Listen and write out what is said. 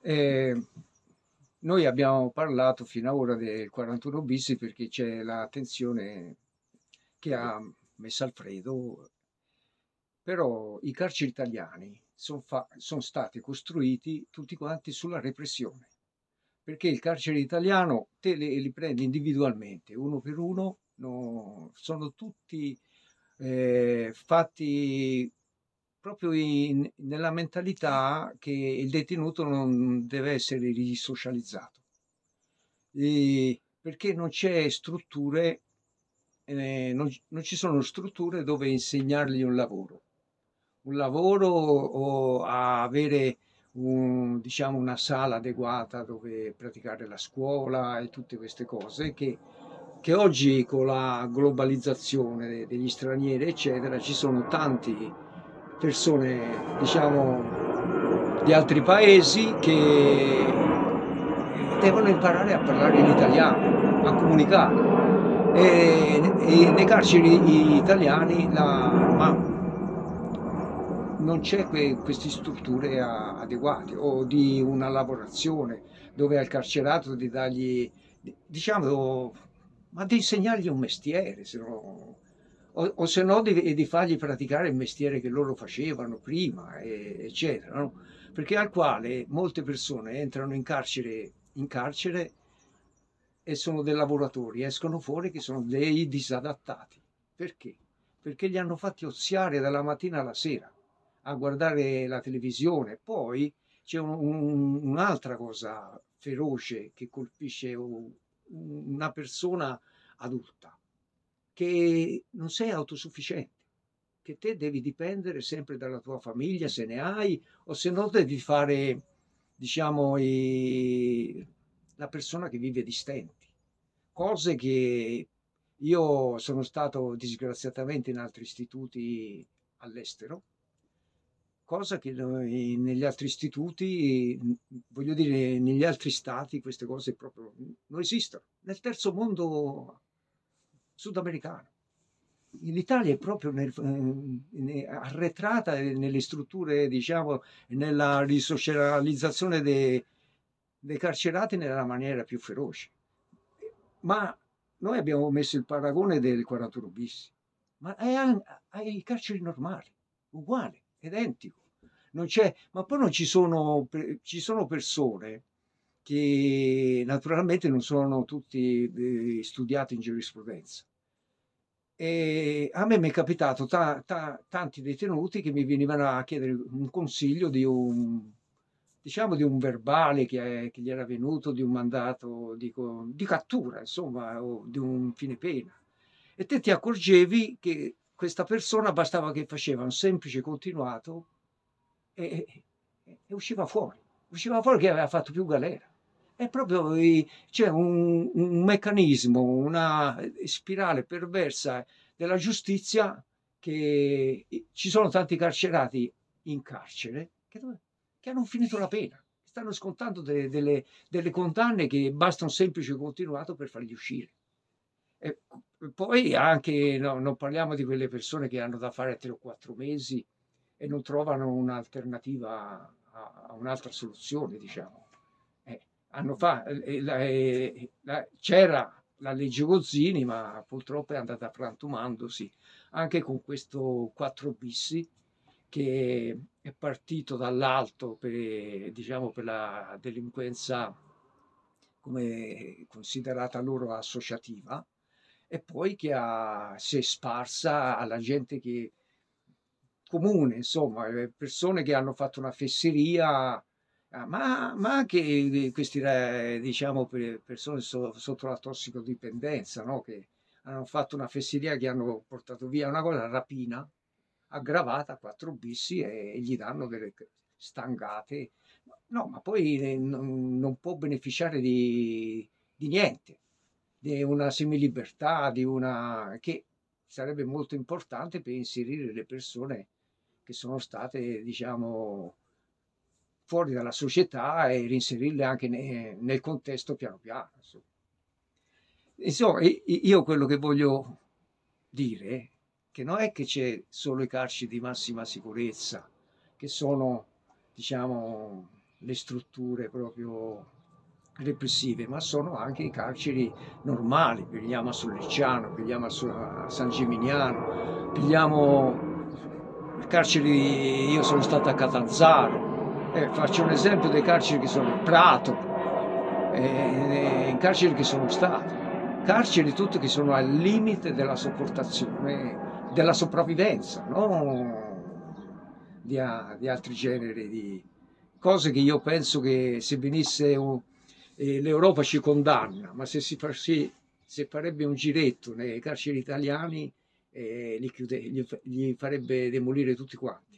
Eh, Noi abbiamo parlato fino ad ora del 41 bis perché c'è la tensione che ha messo Alfredo, però i carceri italiani sono stati costruiti tutti quanti sulla repressione, perché il carcere italiano te li prendi individualmente, uno per uno, sono tutti fatti proprio nella mentalità che il detenuto non deve essere risocializzato. Perché non c'è strutture, non ci sono strutture dove insegnargli un lavoro o a avere diciamo una sala adeguata dove praticare la scuola e tutte queste cose che oggi con la globalizzazione degli stranieri, eccetera, ci sono tante persone, diciamo, di altri paesi che devono imparare a parlare in italiano, a comunicare. E nei carceri italiani non c'è queste strutture adeguate o di una lavorazione dove al carcerato di dargli, diciamo, ma di insegnargli un mestiere, se no, o se no di fargli praticare il mestiere che loro facevano prima, eccetera, no? Perché al quale molte persone entrano in carcere e sono dei lavoratori, escono fuori che sono dei disadattati. Perché? Perché li hanno fatti oziare dalla mattina alla sera a guardare la televisione. Poi c'è un'altra cosa feroce che colpisce una persona adulta, che non sei autosufficiente, che te devi dipendere sempre dalla tua famiglia se ne hai, o se no devi fare, diciamo, la persona che vive di stenti. Cose che io sono stato disgraziatamente in altri istituti all'estero, cosa che negli altri istituti, voglio dire, negli altri stati queste cose proprio non esistono. Nel terzo mondo sudamericano. L'Italia è proprio arretrata nelle strutture, diciamo, nella risocializzazione dei carcerati nella maniera più feroce. Ma noi abbiamo messo il paragone del 41 bis, ma è ai carceri normali, uguale, identico. Non c'è, ma poi non ci sono, ci sono persone che naturalmente non sono tutti studiati in giurisprudenza. E a me mi è capitato tanti detenuti che mi venivano a chiedere un consiglio diciamo, di un verbale che gli era venuto, di un mandato di cattura, insomma, o di un fine pena. E te ti accorgevi che questa persona bastava che faceva un semplice continuato e usciva fuori che aveva fatto più galera. È proprio c'è un meccanismo, una spirale perversa della giustizia che ci sono tanti carcerati in carcere che hanno finito la pena, stanno scontando delle condanne che basta un semplice continuato per farli uscire. E poi anche, no, non parliamo di quelle persone che hanno da fare 3 o 4 mesi e non trovano un'alternativa a un'altra soluzione, diciamo. Eh, c'era la legge Gozzini, ma purtroppo è andata frantumandosi anche con questo 4 bis che è partito dall'alto per, diciamo, per la delinquenza come considerata loro associativa e poi si è sparsa alla gente che comune, insomma, persone che hanno fatto una fesseria, ma anche questi, diciamo, persone sotto la tossicodipendenza, no? Che hanno fatto una fesseria che hanno portato via una cosa, rapina, aggravata a 4 bis e gli danno delle stangate. No, ma poi non può beneficiare di niente, di una semilibertà, che sarebbe molto importante per inserire le persone che sono state, diciamo, fuori dalla società e reinserirle anche nel contesto piano piano. Insomma. Insomma, io quello che voglio dire è che non è che c'è solo i carceri di massima sicurezza, che sono, diciamo, le strutture proprio repressive, ma sono anche i carceri normali, pigliamo a Sollicciano, pigliamo a San Gimignano, pigliamo i carceri, io sono stato a Catanzaro, faccio un esempio dei carceri che sono Prato, in carceri che sono stato, carceri tutte che sono al limite della sopportazione, della sopravvivenza, no? Di altri generi di cose che io penso che se venisse l'Europa ci condanna, ma se farebbe un giretto nei carceri italiani, gli farebbe demolire tutti quanti.